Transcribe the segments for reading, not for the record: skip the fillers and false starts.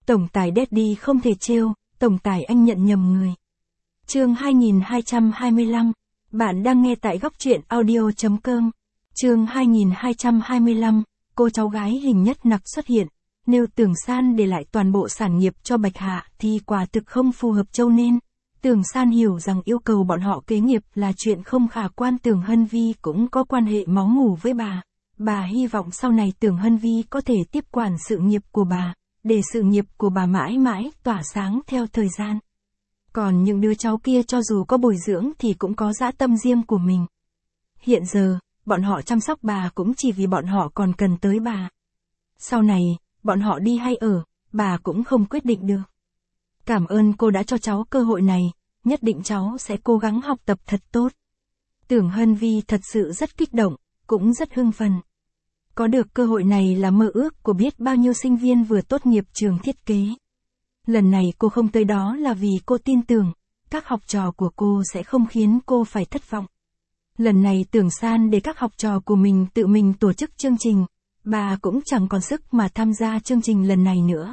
Tổng tài Daddy không thể trêu, tổng tài anh nhận nhầm người. Chương 2225. Bạn đang nghe tại góc truyện audio.com. Chương 2225. Cô cháu gái Hình Nhất Nặc xuất hiện. Nếu Tưởng San để lại toàn bộ sản nghiệp cho Bạch Hạ thì quả thực không phù hợp, cho nên Tưởng San hiểu rằng yêu cầu bọn họ kế nghiệp là chuyện không khả quan. Tưởng Hân Vi cũng có quan hệ máu mủ với bà. Bà hy vọng sau này Tưởng Hân Vi có thể tiếp quản sự nghiệp của bà, để sự nghiệp của bà mãi mãi tỏa sáng theo thời gian. Còn những đứa cháu kia cho dù có bồi dưỡng thì cũng có dã tâm riêng của mình. Hiện giờ, bọn họ chăm sóc bà cũng chỉ vì bọn họ còn cần tới bà. Sau này, bọn họ đi hay ở, bà cũng không quyết định được. Cảm ơn cô đã cho cháu cơ hội này, nhất định cháu sẽ cố gắng học tập thật tốt. Tưởng Hân Vi thật sự rất kích động, cũng rất hưng phấn. Có được cơ hội này là mơ ước của biết bao nhiêu sinh viên vừa tốt nghiệp trường thiết kế. Lần này cô không tới đó là vì cô tin tưởng, các học trò của cô sẽ không khiến cô phải thất vọng. Lần này Tưởng San để các học trò của mình tự mình tổ chức chương trình, bà cũng chẳng còn sức mà tham gia chương trình lần này nữa.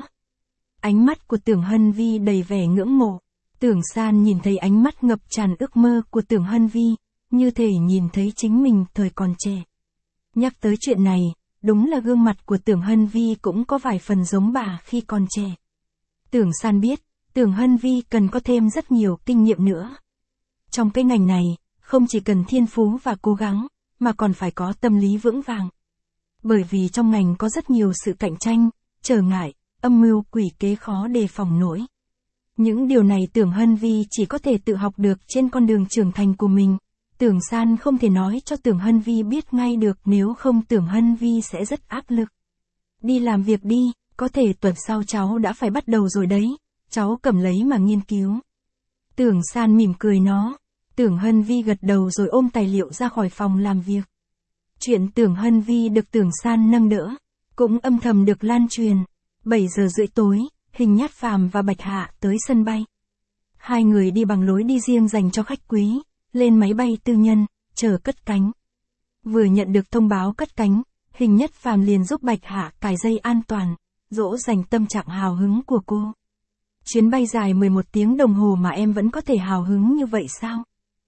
Ánh mắt của Tưởng Hân Vi đầy vẻ ngưỡng mộ. Tưởng San nhìn thấy ánh mắt ngập tràn ước mơ của Tưởng Hân Vi, như thể nhìn thấy chính mình thời còn trẻ. Nhắc tới chuyện này, đúng là gương mặt của Tưởng Hân Vi cũng có vài phần giống bà khi còn trẻ. Tưởng San biết, Tưởng Hân Vi cần có thêm rất nhiều kinh nghiệm nữa. Trong cái ngành này, không chỉ cần thiên phú và cố gắng, mà còn phải có tâm lý vững vàng. Bởi vì trong ngành có rất nhiều sự cạnh tranh, trở ngại, âm mưu quỷ kế khó đề phòng nổi. Những điều này Tưởng Hân Vi chỉ có thể tự học được trên con đường trưởng thành của mình. Tưởng San không thể nói cho Tưởng Hân Vi biết ngay được, nếu không Tưởng Hân Vi sẽ rất áp lực. Đi làm việc đi, có thể tuần sau cháu đã phải bắt đầu rồi đấy, cháu cầm lấy mà nghiên cứu. Tưởng San mỉm cười nó. Tưởng Hân Vi gật đầu rồi ôm tài liệu ra khỏi phòng làm việc. Chuyện Tưởng Hân Vi được Tưởng San nâng đỡ, cũng âm thầm được lan truyền. 7 giờ rưỡi tối, Hình Nhất Phàm và Bạch Hạ tới sân bay. Hai người đi bằng lối đi riêng dành cho khách quý, lên máy bay tư nhân, chờ cất cánh. Vừa nhận được thông báo cất cánh, Hình Nhất Phàm liền giúp Bạch Hạ cài dây an toàn, dỗ dành tâm trạng hào hứng của cô. Chuyến bay dài 11 tiếng đồng hồ mà em vẫn có thể hào hứng như vậy sao?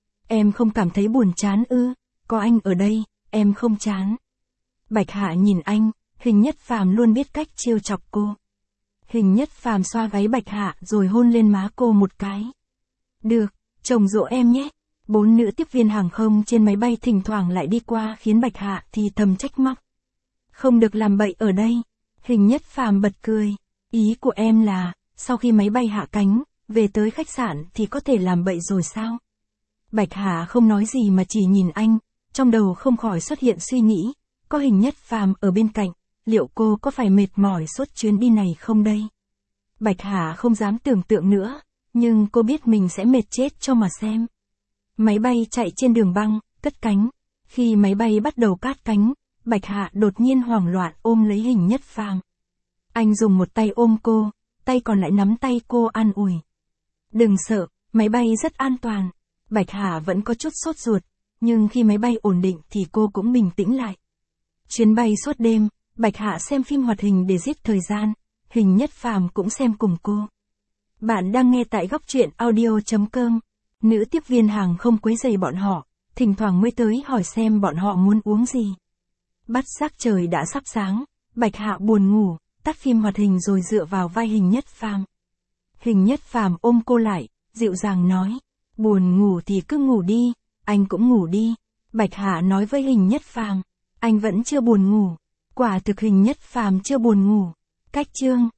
Em không cảm thấy buồn chán ư? Có anh ở đây, em không chán. Bạch Hạ nhìn anh, Hình Nhất Phàm luôn biết cách trêu chọc cô. Hình Nhất Phàm xoa gáy Bạch Hạ rồi hôn lên má cô một cái. Được, chồng dỗ em nhé. 4 nữ tiếp viên hàng không trên máy bay thỉnh thoảng lại đi qua khiến Bạch Hạ thì thầm trách móc. Không được làm bậy ở đây. Hình Nhất Phàm bật cười. Ý của em là, sau khi máy bay hạ cánh, về tới khách sạn thì có thể làm bậy rồi sao? Bạch Hạ không nói gì mà chỉ nhìn anh, trong đầu không khỏi xuất hiện suy nghĩ, có Hình Nhất Phàm ở bên cạnh, liệu cô có phải mệt mỏi suốt chuyến đi này không đây? Bạch Hạ không dám tưởng tượng nữa, nhưng cô biết mình sẽ mệt chết cho mà xem. Máy bay chạy trên đường băng, cất cánh. Khi máy bay bắt đầu cát cánh, Bạch Hạ đột nhiên hoảng loạn ôm lấy Hình Nhất Phàm. Anh dùng một tay ôm cô, tay còn lại nắm tay cô an ủi. Đừng sợ, máy bay rất an toàn. Bạch Hạ vẫn có chút sốt ruột, nhưng khi máy bay ổn định thì cô cũng bình tĩnh lại. Chuyến bay suốt đêm, Bạch Hạ xem phim hoạt hình để giết thời gian, Hình Nhất Phàm cũng xem cùng cô. Bạn đang nghe tại góc truyện audio.com. Nữ tiếp viên hàng không quấy rầy bọn họ, thỉnh thoảng mới tới hỏi xem bọn họ muốn uống gì. Bắt giác trời đã sắp sáng, Bạch Hạ buồn ngủ, tắt phim hoạt hình rồi dựa vào vai Hình Nhất Phàm. Hình Nhất Phàm ôm cô lại, dịu dàng nói, buồn ngủ thì cứ ngủ đi, anh cũng ngủ đi. Bạch Hạ nói với Hình Nhất Phàm, anh vẫn chưa buồn ngủ. Quả thực Hình Nhất Phàm chưa buồn ngủ. Cách chương